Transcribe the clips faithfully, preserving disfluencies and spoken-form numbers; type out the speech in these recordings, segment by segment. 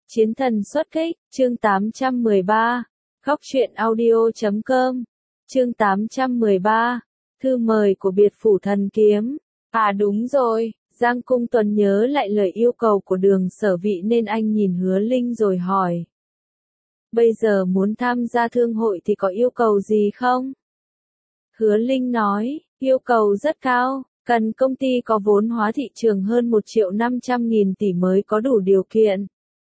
Chiến thần xuất kích, chương tám trăm mười ba, Góc truyện audio chấm com, chương tám trăm mười ba, thư mời của biệt phủ thần kiếm. À đúng rồi, Giang Cung Tuấn nhớ lại lời yêu cầu của Đường Sở Vị nên anh nhìn Hứa Linh rồi hỏi. Bây giờ muốn tham gia thương hội thì có yêu cầu gì không? Hứa Linh nói, yêu cầu rất cao, cần công ty có vốn hóa thị trường hơn một triệu năm trăm nghìn tỷ mới có đủ điều kiện.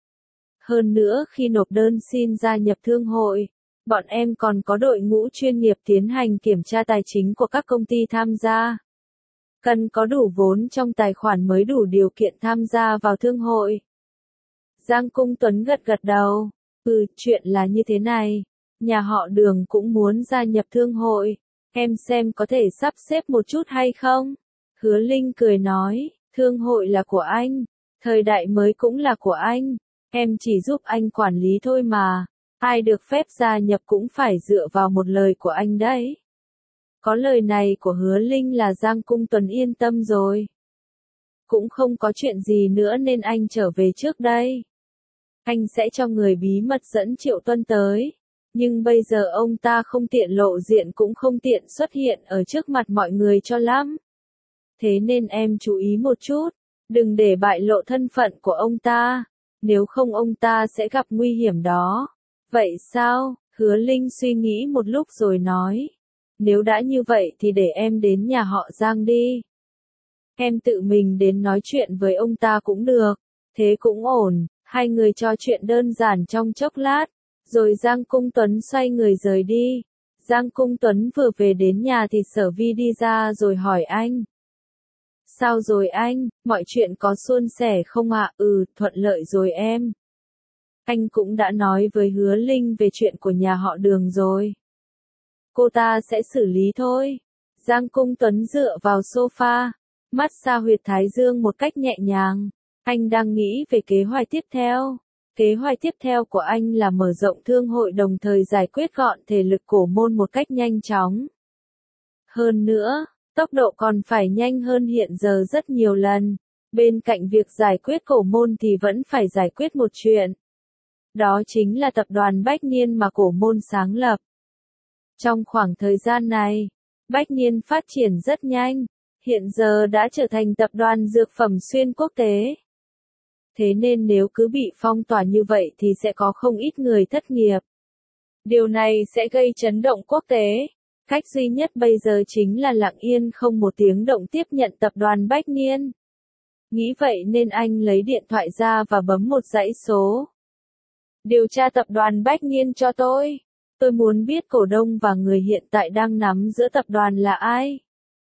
Hơn nữa khi nộp đơn xin gia nhập thương hội, bọn em còn có đội ngũ chuyên nghiệp tiến hành kiểm tra tài chính của các công ty tham gia. Cần có đủ vốn trong tài khoản mới đủ điều kiện tham gia vào thương hội. Giang Cung Tuấn gật gật đầu. Ừ, chuyện là như thế này. Nhà họ Đường cũng muốn gia nhập thương hội. Em xem có thể sắp xếp một chút hay không? Hứa Linh cười nói, thương hội là của anh. Thời đại mới cũng là của anh. Em chỉ giúp anh quản lý thôi mà. Ai được phép gia nhập cũng phải dựa vào một lời của anh đấy. Có lời này của Hứa Linh là Giang Cung Tuấn yên tâm rồi. Cũng không có chuyện gì nữa nên anh trở về trước đây. Anh sẽ cho người bí mật dẫn Triệu Tuân tới. Nhưng bây giờ ông ta không tiện lộ diện cũng không tiện xuất hiện ở trước mặt mọi người cho lắm. Thế nên em chú ý một chút. Đừng để bại lộ thân phận của ông ta. Nếu không ông ta sẽ gặp nguy hiểm đó. Vậy sao? Hứa Linh suy nghĩ một lúc rồi nói. Nếu đã như vậy thì để em đến nhà họ Giang đi. Em tự mình đến nói chuyện với ông ta cũng được. Thế cũng ổn. Hai người trò chuyện đơn giản trong chốc lát. Rồi Giang Cung Tuấn xoay người rời đi. Giang Cung Tuấn vừa về đến nhà thì Sở Vi đi ra rồi hỏi anh. Sao rồi anh, mọi chuyện có suôn sẻ không ạ? À? Ừ, thuận lợi rồi em. Anh cũng đã nói với Hứa Linh về chuyện của nhà họ Đường rồi. Cô ta sẽ xử lý thôi. Giang Cung Tuấn dựa vào sofa, mắt xa huyệt thái dương một cách nhẹ nhàng. Anh đang nghĩ về kế hoạch tiếp theo. Kế hoạch tiếp theo của anh là mở rộng thương hội đồng thời giải quyết gọn thể lực cổ môn một cách nhanh chóng. Hơn nữa, tốc độ còn phải nhanh hơn hiện giờ rất nhiều lần. Bên cạnh việc giải quyết cổ môn thì vẫn phải giải quyết một chuyện. Đó chính là tập đoàn Bách Niên mà cổ môn sáng lập. Trong khoảng thời gian này, Bách Niên phát triển rất nhanh, hiện giờ đã trở thành tập đoàn dược phẩm xuyên quốc tế. Thế nên nếu cứ bị phong tỏa như vậy thì sẽ có không ít người thất nghiệp. Điều này sẽ gây chấn động quốc tế. Cách duy nhất bây giờ chính là lặng yên không một tiếng động tiếp nhận tập đoàn Bách Niên. Nghĩ vậy nên anh lấy điện thoại ra và bấm một dãy số. Điều tra tập đoàn Bách Niên cho tôi. Tôi muốn biết cổ đông và người hiện tại đang nắm giữ tập đoàn là ai.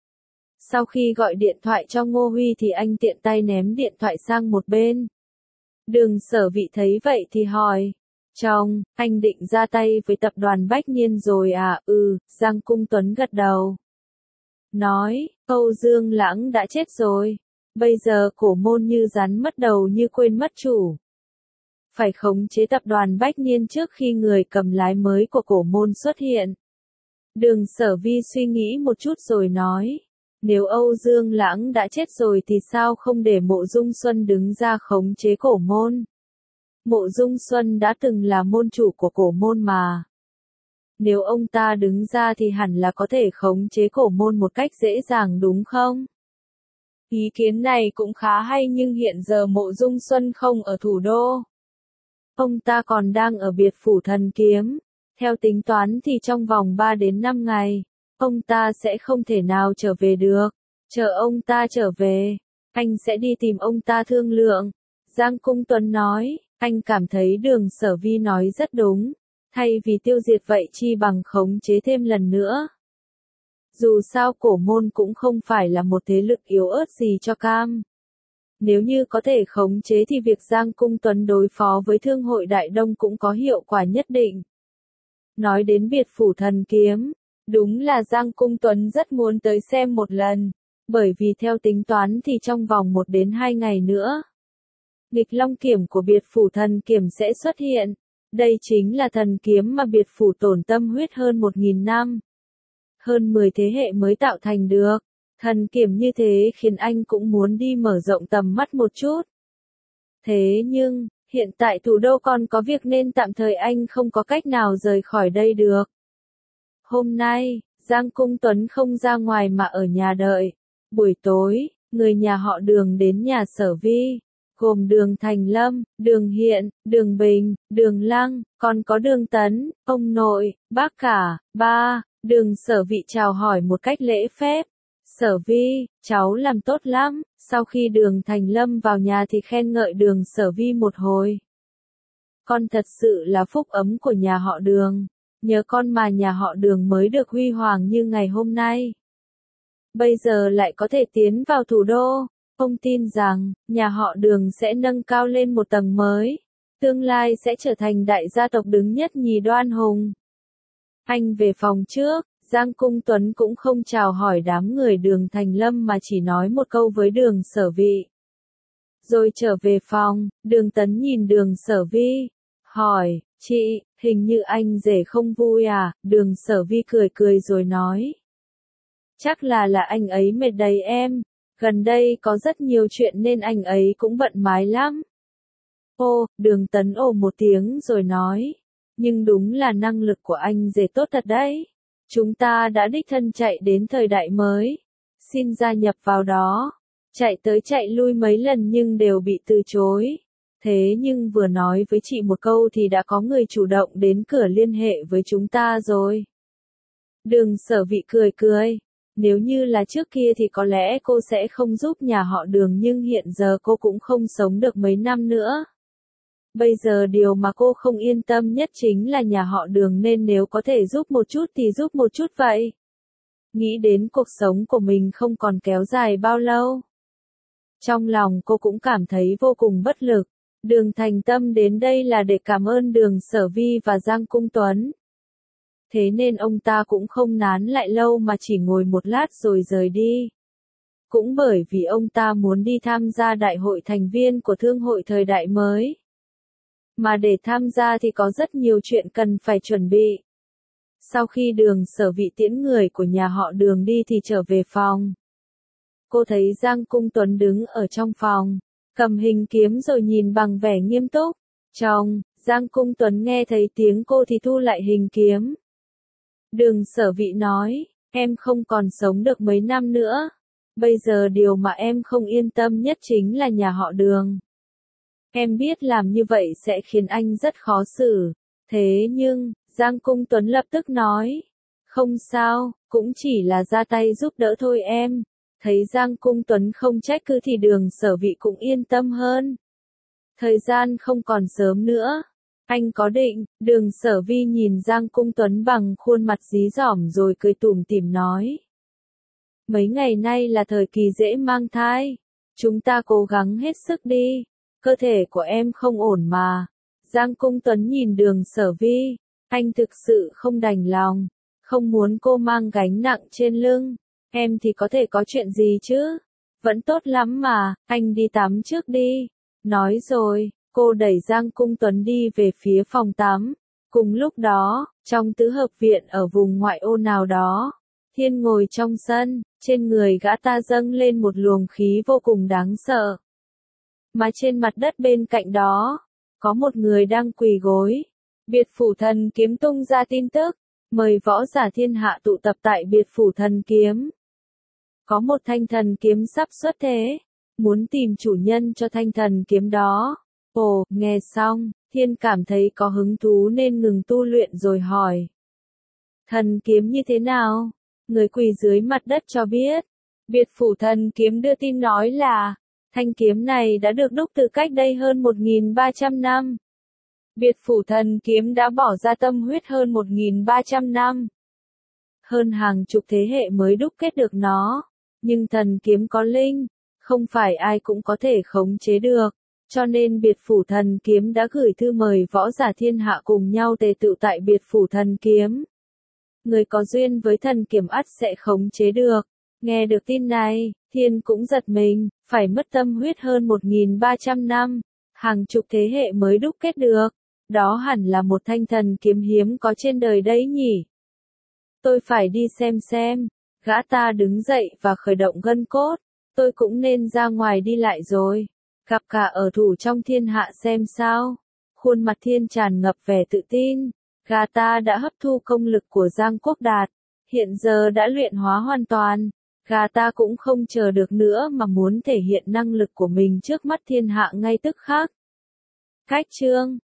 Sau khi gọi điện thoại cho Ngô Huy thì anh tiện tay ném điện thoại sang một bên. Đường Sở Vị thấy vậy thì hỏi. Chồng, anh định ra tay với tập đoàn Bách Niên rồi à? Ừ, Giang Cung Tuấn gật đầu. Nói, Âu Dương Lãng đã chết rồi. Bây giờ cổ môn như rắn mất đầu như quên mất chủ. Phải khống chế tập đoàn Bách Niên trước khi người cầm lái mới của cổ môn xuất hiện. Đường Sở Vi suy nghĩ một chút rồi nói. Nếu Âu Dương Lãng đã chết rồi thì sao không để Mộ Dung Xuân đứng ra khống chế cổ môn? Mộ Dung Xuân đã từng là môn chủ của cổ môn mà. Nếu ông ta đứng ra thì hẳn là có thể khống chế cổ môn một cách dễ dàng đúng không? Ý kiến này cũng khá hay nhưng hiện giờ Mộ Dung Xuân không ở thủ đô. Ông ta còn đang ở biệt phủ thần kiếm. Theo tính toán thì trong vòng ba đến năm ngày, ông ta sẽ không thể nào trở về được. Chờ ông ta trở về, anh sẽ đi tìm ông ta thương lượng. Giang Cung Tuấn nói, anh cảm thấy Đường Sở Vi nói rất đúng. Thay vì tiêu diệt vậy chi bằng khống chế thêm lần nữa. Dù sao cổ môn cũng không phải là một thế lực yếu ớt gì cho cam. Nếu như có thể khống chế thì việc Giang Cung Tuấn đối phó với thương hội Đại Đông cũng có hiệu quả nhất định. Nói đến biệt phủ thần kiếm, đúng là Giang Cung Tuấn rất muốn tới xem một lần, bởi vì theo tính toán thì trong vòng một đến hai ngày nữa, nghịch long kiểm của biệt phủ thần kiếm sẽ xuất hiện. Đây chính là thần kiếm mà biệt phủ tổn tâm huyết hơn một nghìn năm. Hơn mười thế hệ mới tạo thành được. Thần kiếm như thế khiến anh cũng muốn đi mở rộng tầm mắt một chút. Thế nhưng, Hiện tại thủ đô còn có việc nên tạm thời anh không có cách nào rời khỏi đây được. Hôm nay, Giang Cung Tuấn không ra ngoài mà ở nhà đợi. Buổi tối, người nhà họ Đường đến nhà Sở Vi, gồm Đường Thành Lâm, Đường Hiện, Đường Bình, Đường Lăng, còn có Đường Tấn, ông nội, bác cả, ba. Đường Sở Vị chào hỏi một cách lễ phép. Sở Vi, cháu làm tốt lắm. Sau khi Đường Thành Lâm vào nhà thì khen ngợi Đường Sở Vi một hồi. Con thật sự là phúc ấm của nhà họ Đường. Nhờ con mà nhà họ Đường mới được huy hoàng như ngày hôm nay. Bây giờ lại có thể tiến vào thủ đô. Ông tin rằng, nhà họ Đường sẽ nâng cao lên một tầng mới. Tương lai sẽ trở thành đại gia tộc đứng nhất nhì đoan hùng. Anh về phòng trước, Giang Cung Tuấn cũng không chào hỏi đám người Đường Thành Lâm mà chỉ nói một câu với Đường Sở Vị. Rồi trở về phòng, Đường Tấn nhìn Đường Sở Vi, hỏi, chị, hình như anh rể không vui à? Đường Sở Vi cười cười rồi nói. Chắc là là anh ấy mệt đấy em, gần đây có rất nhiều chuyện nên anh ấy cũng bận mái lắm. Ô, Đường Tấn ồ một tiếng rồi nói, nhưng đúng là năng lực của anh rể tốt thật đấy. Chúng ta đã đích thân chạy đến thời đại mới, xin gia nhập vào đó, chạy tới chạy lui mấy lần nhưng đều bị từ chối. Thế nhưng vừa nói với chị một câu thì đã có người chủ động đến cửa liên hệ với chúng ta rồi. Đường Sở Vị cười cười. Nếu như là trước kia thì có lẽ cô sẽ không giúp nhà họ Đường nhưng hiện giờ cô cũng không sống được mấy năm nữa. Bây giờ điều mà cô không yên tâm nhất chính là nhà họ Đường nên nếu có thể giúp một chút thì giúp một chút vậy. Nghĩ đến cuộc sống của mình không còn kéo dài bao lâu. Trong lòng cô cũng cảm thấy vô cùng bất lực. Đường Thành Tâm đến đây là để cảm ơn Đường Sở Vi và Giang Cung Tuấn. Thế nên ông ta cũng không nán lại lâu mà chỉ ngồi một lát rồi rời đi. Cũng bởi vì ông ta muốn đi tham gia đại hội thành viên của Thương hội thời đại mới. Mà để tham gia thì có rất nhiều chuyện cần phải chuẩn bị. Sau khi Đường Sở Vị tiễn người của nhà họ Đường đi thì trở về phòng. Cô thấy Giang Cung Tuấn đứng ở trong phòng, cầm hình kiếm rồi nhìn bằng vẻ nghiêm túc. Chồng, Giang Cung Tuấn nghe thấy tiếng cô thì thu lại hình kiếm. Đường Sở Vị nói, em không còn sống được mấy năm nữa. Bây giờ điều mà em không yên tâm nhất chính là nhà họ Đường. Em biết làm như vậy sẽ khiến anh rất khó xử. Thế nhưng, Giang Cung Tuấn lập tức nói, không sao, cũng chỉ là ra tay giúp đỡ thôi em. Thấy Giang Cung Tuấn không trách cứ thì Đường Sở Vị cũng yên tâm hơn. Thời gian không còn sớm nữa. Anh có định, Đường Sở Vi nhìn Giang Cung Tuấn bằng khuôn mặt dí dỏm rồi cười tủm tỉm nói. Mấy ngày nay là thời kỳ dễ mang thai. Chúng ta cố gắng hết sức đi. Cơ thể của em không ổn mà. Giang Cung Tuấn nhìn Đường Sở Vi. Anh thực sự không đành lòng. Không muốn cô mang gánh nặng trên lưng. Em thì có thể có chuyện gì chứ? Vẫn tốt lắm mà, anh đi tắm trước đi. Nói rồi, cô đẩy Giang Cung Tuấn đi về phía phòng tắm. Cùng lúc đó, trong tứ hợp viện ở vùng ngoại ô nào đó, Thiên ngồi trong sân, trên người gã ta dâng lên một luồng khí vô cùng đáng sợ. Mà trên mặt đất bên cạnh đó, có một người đang quỳ gối. Biệt Phủ Thần Kiếm tung ra tin tức, mời võ giả thiên hạ tụ tập tại Biệt Phủ Thần Kiếm. Có một thanh thần kiếm sắp xuất thế, muốn tìm chủ nhân cho thanh thần kiếm đó. Ồ, nghe xong, Thiên cảm thấy có hứng thú nên ngừng tu luyện rồi hỏi. Thần kiếm như thế nào? Người quỳ dưới mặt đất cho biết. Biệt Phủ Thần Kiếm đưa tin nói là, thanh kiếm này đã được đúc từ cách đây hơn một nghìn ba trăm năm. Biệt Phủ Thần Kiếm đã bỏ ra tâm huyết hơn một nghìn ba trăm năm. Hơn hàng chục thế hệ mới đúc kết được nó. Nhưng thần kiếm có linh, không phải ai cũng có thể khống chế được. Cho nên Biệt Phủ Thần Kiếm đã gửi thư mời võ giả thiên hạ cùng nhau tề tựu tại Biệt Phủ Thần Kiếm. Người có duyên với thần kiếm ắt sẽ khống chế được. Nghe được tin này, Thiên cũng giật mình, phải mất tâm huyết hơn một nghìn ba trăm năm, hàng chục thế hệ mới đúc kết được. Đó hẳn là một thanh thần kiếm hiếm có trên đời đấy nhỉ. Tôi phải đi xem xem. Gã ta đứng dậy và khởi động gân cốt. Tôi cũng nên ra ngoài đi lại rồi. Gặp cả ở thủ trong thiên hạ xem sao. Khuôn mặt Thiên tràn ngập vẻ tự tin. Gà ta đã hấp thu công lực của Giang Quốc Đạt. Hiện giờ đã luyện hóa hoàn toàn. Gà ta cũng không chờ được nữa mà muốn thể hiện năng lực của mình trước mắt thiên hạ ngay tức khắc. Cách chương